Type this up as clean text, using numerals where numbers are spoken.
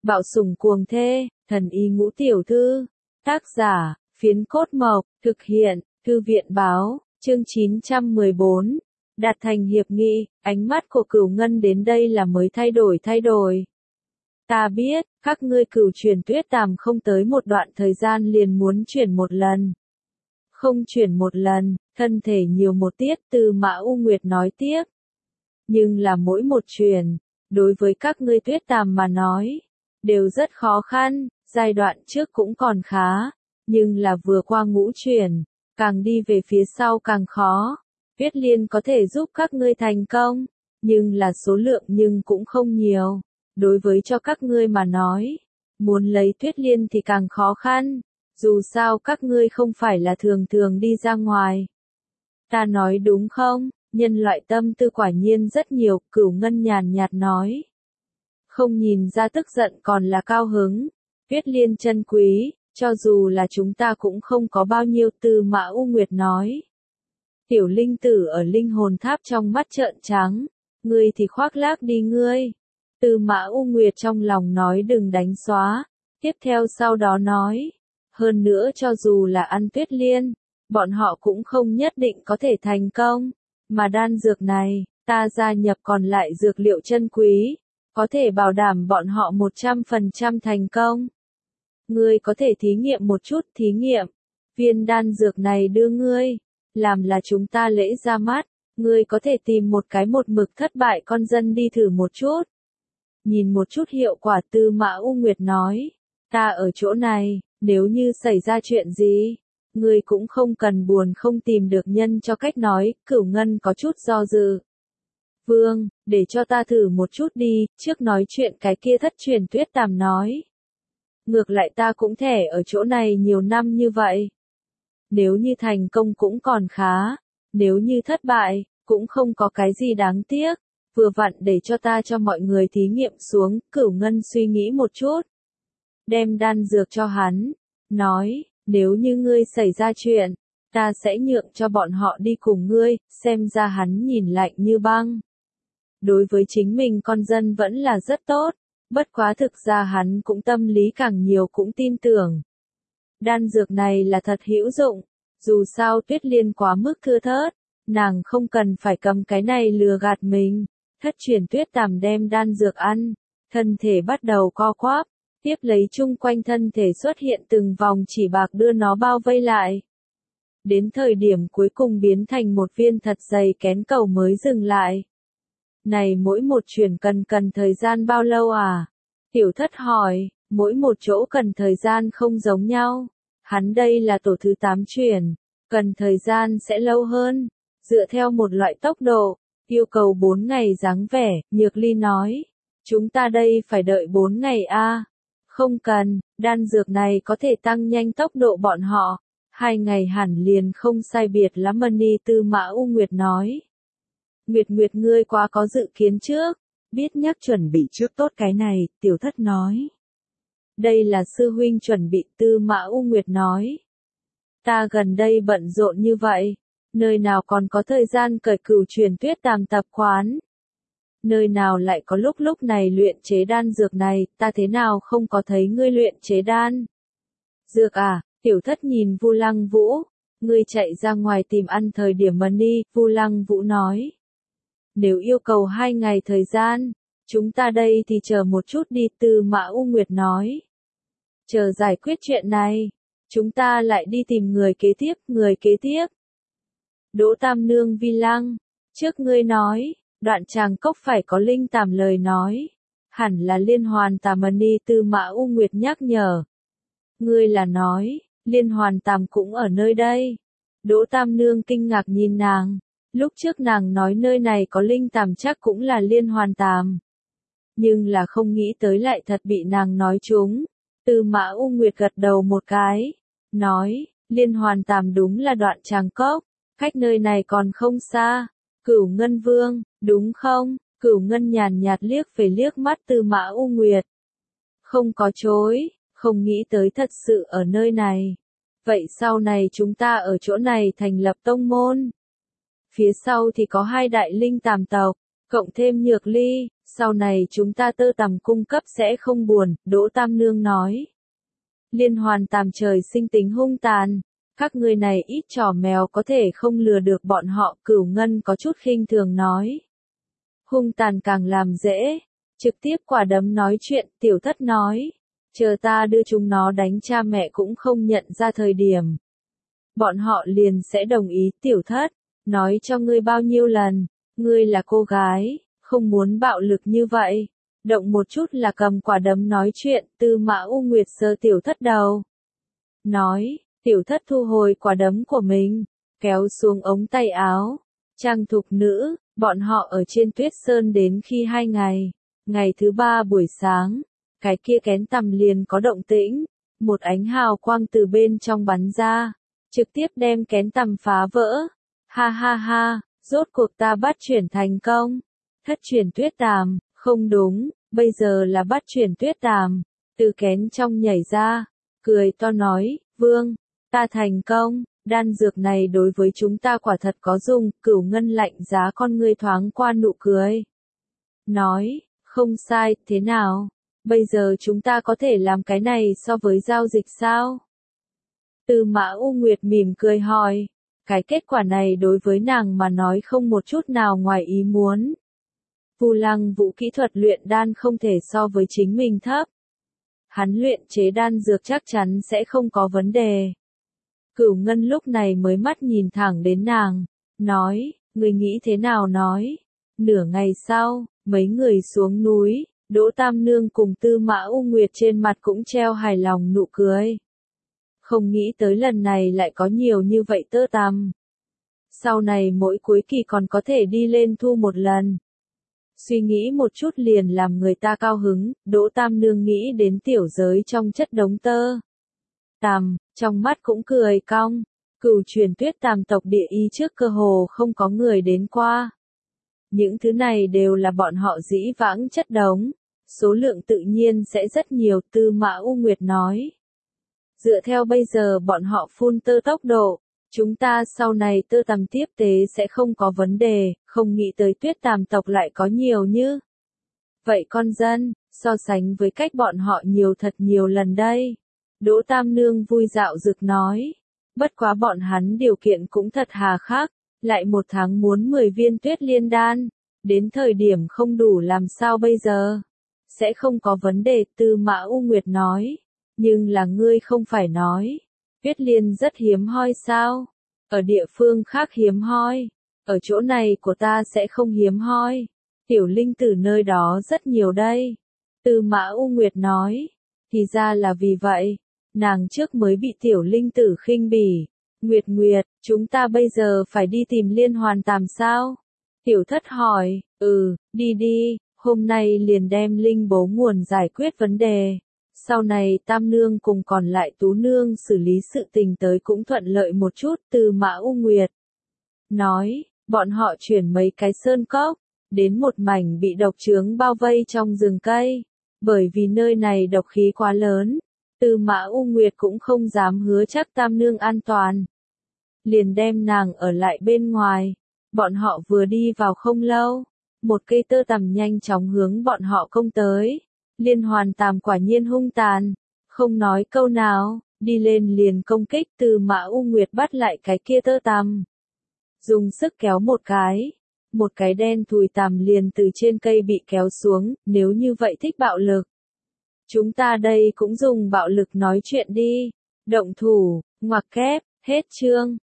Bạo sủng cuồng thê, thần y ngũ tiểu thư. Tác giả, Phiến Cốt Mộc, thực hiện, Thư viện báo, chương 914. Đạt thành hiệp nghị, ánh mắt của Cửu Ngân đến đây là mới thay đổi. Ta biết, các ngươi Cửu Truyền Tuyết Tàm không tới một đoạn thời gian liền muốn chuyển một lần. Không chuyển một lần, thân thể nhiều một tiết, Tư Mã U Nguyệt nói tiếp. Nhưng là mỗi một chuyển, đối với các ngươi Tuyết Tàm mà nói, đều rất khó khăn, giai đoạn trước cũng còn khá, nhưng là vừa qua ngũ chuyển, càng đi về phía sau càng khó. Tuyết Liên có thể giúp các ngươi thành công, nhưng là số lượng nhưng cũng không nhiều. Đối với cho các ngươi mà nói, muốn lấy Tuyết Liên thì càng khó khăn, dù sao các ngươi không phải là thường thường đi ra ngoài. Ta nói đúng không? Nhân loại tâm tư quả nhiên rất nhiều, Cửu Ngân nhàn nhạt nói. Không nhìn ra tức giận còn là cao hứng. Tuyết Liên chân quý, cho dù là chúng ta cũng không có bao nhiêu, Tư Mã U Nguyệt nói. Tiểu linh tử ở linh hồn tháp trong mắt trợn trắng, ngươi thì khoác lác đi ngươi. Tư Mã U Nguyệt trong lòng nói đừng đánh xóa, tiếp theo sau đó nói. Hơn nữa cho dù là ăn Tuyết Liên, bọn họ cũng không nhất định có thể thành công. Mà đan dược này, ta gia nhập còn lại dược liệu chân quý, có thể bảo đảm bọn họ 100% thành công. Ngươi có thể thí nghiệm một chút, thí nghiệm. Viên đan dược này đưa ngươi, làm là chúng ta lễ ra mắt, ngươi có thể tìm một cái một mực thất bại con dân đi thử một chút. Nhìn một chút hiệu quả, Tư Mã U Nguyệt nói, ta ở chỗ này, nếu như xảy ra chuyện gì, ngươi cũng không cần buồn không tìm được nhân cho cách nói. Cửu Ngân có chút do dự. Vương, để cho ta thử một chút đi, trước nói chuyện cái kia Thất Truyền Tuyết Tàm nói. Ngược lại ta cũng thẻ ở chỗ này nhiều năm như vậy. Nếu như thành công cũng còn khá, nếu như thất bại, cũng không có cái gì đáng tiếc. Vừa vặn để cho ta cho mọi người thí nghiệm xuống. Cửu Ngân suy nghĩ một chút, đem đan dược cho hắn, nói, nếu như ngươi xảy ra chuyện, ta sẽ nhượng cho bọn họ đi cùng ngươi. Xem ra hắn nhìn lạnh như băng. Đối với chính mình con dân vẫn là rất tốt, bất quá thực ra hắn cũng tâm lý càng nhiều cũng tin tưởng. Đan dược này là thật hữu dụng, dù sao Tuyết Liên quá mức thưa thớt, nàng không cần phải cầm cái này lừa gạt mình. Thất Truyền Tuyết Tàm đem đan dược ăn, thân thể bắt đầu co quắp, tiếp lấy chung quanh thân thể xuất hiện từng vòng chỉ bạc đưa nó bao vây lại. Đến thời điểm cuối cùng biến thành một viên thật dày kén cầu mới dừng lại. Này mỗi một chuyển cần thời gian bao lâu à? Tiểu Thất hỏi, mỗi một chỗ cần thời gian không giống nhau. Hắn đây là tổ thứ 8 chuyển, cần thời gian sẽ lâu hơn, dựa theo một loại tốc độ, yêu cầu 4 ngày dáng vẻ. Nhược Ly nói, chúng ta đây phải đợi 4 ngày a? Không cần, đan dược này có thể tăng nhanh tốc độ bọn họ, 2 ngày hẳn liền không sai biệt lắm. Mani Tư Mã U Nguyệt nói. Nguyệt ngươi quá có dự kiến trước, biết nhắc chuẩn bị trước tốt cái này. Tiểu Thất nói. Đây là sư huynh chuẩn bị. Tư Mã U Nguyệt nói. Ta gần đây bận rộn như vậy, nơi nào còn có thời gian cởi Cửu Truyền Tuyết Tàm tập quán. Nơi nào lại có lúc này luyện chế đan dược này, ta thế nào không có thấy ngươi luyện chế đan dược à? Tiểu Thất nhìn Vu Lăng Vũ, ngươi chạy ra ngoài tìm ăn thời điểm Mani. Vu Lăng Vũ nói. Nếu yêu cầu 2 ngày thời gian, chúng ta đây thì chờ một chút đi. Tư Mã U Nguyệt nói. Chờ giải quyết chuyện này, chúng ta lại đi tìm người kế tiếp. Đỗ Tam Nương Vi Lăng, trước ngươi nói, đoạn Tràng Cốc phải có linh tàm lời nói, hẳn là Liên Hoàn Tàm. Mani Tư Mã U Nguyệt nhắc nhở. Ngươi là nói, Liên Hoàn Tàm cũng ở nơi đây. Đỗ Tam Nương kinh ngạc nhìn nàng, lúc trước nàng nói nơi này có linh tàm chắc cũng là Liên Hoàn Tàm. Nhưng là không nghĩ tới lại thật bị nàng nói trúng. Tư Mã U Nguyệt gật đầu một cái, nói, Liên Hoàn Tàm đúng là đoạn Tràng Cốc, cách nơi này còn không xa. Cửu Ngân Vương, đúng không? Cửu Ngân nhàn nhạt liếc mắt Tư Mã U Nguyệt. Không có chối, không nghĩ tới thật sự ở nơi này. Vậy sau này chúng ta ở chỗ này thành lập tông môn. Phía sau thì có 2 đại linh tàm tộc, cộng thêm Nhược Ly, Sau này chúng ta tơ tằm cung cấp sẽ không buồn, Đỗ Tam Nương nói. Liên Hoàn Tàm trời sinh tính hung tàn. Các ngươi này ít trò mèo có thể không lừa được bọn họ, Cửu Ngân có chút khinh thường nói. Hung tàn càng làm dễ. Trực tiếp quả đấm nói chuyện, Tiểu Thất nói. Chờ ta đưa chúng nó đánh cha mẹ cũng không nhận ra thời điểm. Bọn họ liền sẽ đồng ý. Tiểu Thất, nói cho ngươi bao nhiêu lần, ngươi là cô gái, không muốn bạo lực như vậy. Động một chút là cầm quả đấm nói chuyện. Tư Mã U Nguyệt sờ Tiểu Thất đầu. Nói, Tiểu Thất thu hồi quả đấm của mình, kéo xuống ống tay áo. Trang thục nữ, bọn họ ở trên Tuyết Sơn đến khi 2 ngày. Ngày thứ 3 buổi sáng, cái kia kén tằm liền có động tĩnh. Một ánh hào quang từ bên trong bắn ra, trực tiếp đem kén tằm phá vỡ. Ha ha ha, rốt cuộc ta bắt chuyển thành công. Thất chuyển tuyết tàm, không đúng, bây giờ là bắt chuyển tuyết tàm. Từ kén trong nhảy ra, cười to nói, Vương, ta thành công, đan dược này đối với chúng ta quả thật có dùng. Cửu Ngân lạnh giá con ngươi thoáng qua nụ cười. Nói, không sai, thế nào? Bây giờ chúng ta có thể làm cái này so với giao dịch sao? Tư Mã U Nguyệt mỉm cười hỏi. Cái kết quả này đối với nàng mà nói không một chút nào ngoài ý muốn. Vu Lăng Vũ kỹ thuật luyện đan không thể so với chính mình thấp. Hắn luyện chế đan dược chắc chắn sẽ không có vấn đề. Cửu Ngân lúc này mới mắt nhìn thẳng đến nàng, nói, người nghĩ thế nào nói. Nửa ngày sau, mấy người xuống núi, Đỗ Tam Nương cùng Tư Mã U Nguyệt trên mặt cũng treo hài lòng nụ cười. Không nghĩ tới lần này lại có nhiều như vậy tơ tằm. Sau này mỗi cuối kỳ còn có thể đi lên thu một lần. Suy nghĩ một chút liền làm người ta cao hứng, Đỗ Tam Nương nghĩ đến tiểu giới trong chất đống tơ tằm, trong mắt cũng cười cong. Cửu truyền Tuyết Tàm tộc địa y trước cơ hồ không có người đến qua. Những thứ này đều là bọn họ dĩ vãng chất đống, số lượng tự nhiên sẽ rất nhiều. Tư Mã U Nguyệt nói. Dựa theo bây giờ bọn họ phun tơ tốc độ, chúng ta sau này tơ tằm tiếp tế sẽ không có vấn đề, không nghĩ tới Tuyết Tàm tộc lại có nhiều như. Vậy con dân, so sánh với cách bọn họ nhiều thật nhiều lần đây. Đỗ Tam Nương vui dạo dực nói. Bất quá bọn hắn điều kiện cũng thật hà khắc, lại 1 tháng muốn 10 viên tuyết liên đan. Đến thời điểm không đủ làm sao bây giờ? Sẽ không có vấn đề, Tư Mã U Nguyệt nói. Nhưng là ngươi không phải nói. Tuyết liên rất hiếm hoi sao? Ở địa phương khác hiếm hoi. Ở chỗ này của ta sẽ không hiếm hoi. Tiểu linh tử nơi đó rất nhiều đây. Tư Mã U Nguyệt nói. Thì ra là vì vậy. Nàng trước mới bị tiểu linh tử khinh bỉ. Nguyệt Nguyệt, chúng ta bây giờ phải đi tìm Liên Hoàn Tàm sao? Tiểu Thất hỏi, đi đi, hôm nay liền đem linh bố nguồn giải quyết vấn đề. Sau này Tam Nương cùng còn lại Tú Nương xử lý sự tình tới cũng thuận lợi một chút. Tư Mã U Nguyệt nói, bọn họ chuyển mấy cái sơn cốc, đến một mảnh bị độc chướng bao vây trong rừng cây. Bởi vì nơi này độc khí quá lớn, Tư Mã U Nguyệt cũng không dám hứa chắc Tam Nương an toàn. Liền đem nàng ở lại bên ngoài. Bọn họ vừa đi vào không lâu, một cây tơ tằm nhanh chóng hướng bọn họ công tới. Liên Hoàn Tàm quả nhiên hung tàn, không nói câu nào, đi lên liền công kích. Tư Mã U Nguyệt bắt lại cái kia tơ tằm, dùng sức kéo một cái đen thùi tằm liền từ trên cây bị kéo xuống. Nếu như vậy thích bạo lực, chúng ta đây cũng dùng bạo lực nói chuyện đi. Động thủ, ngoặc kép, hết chương.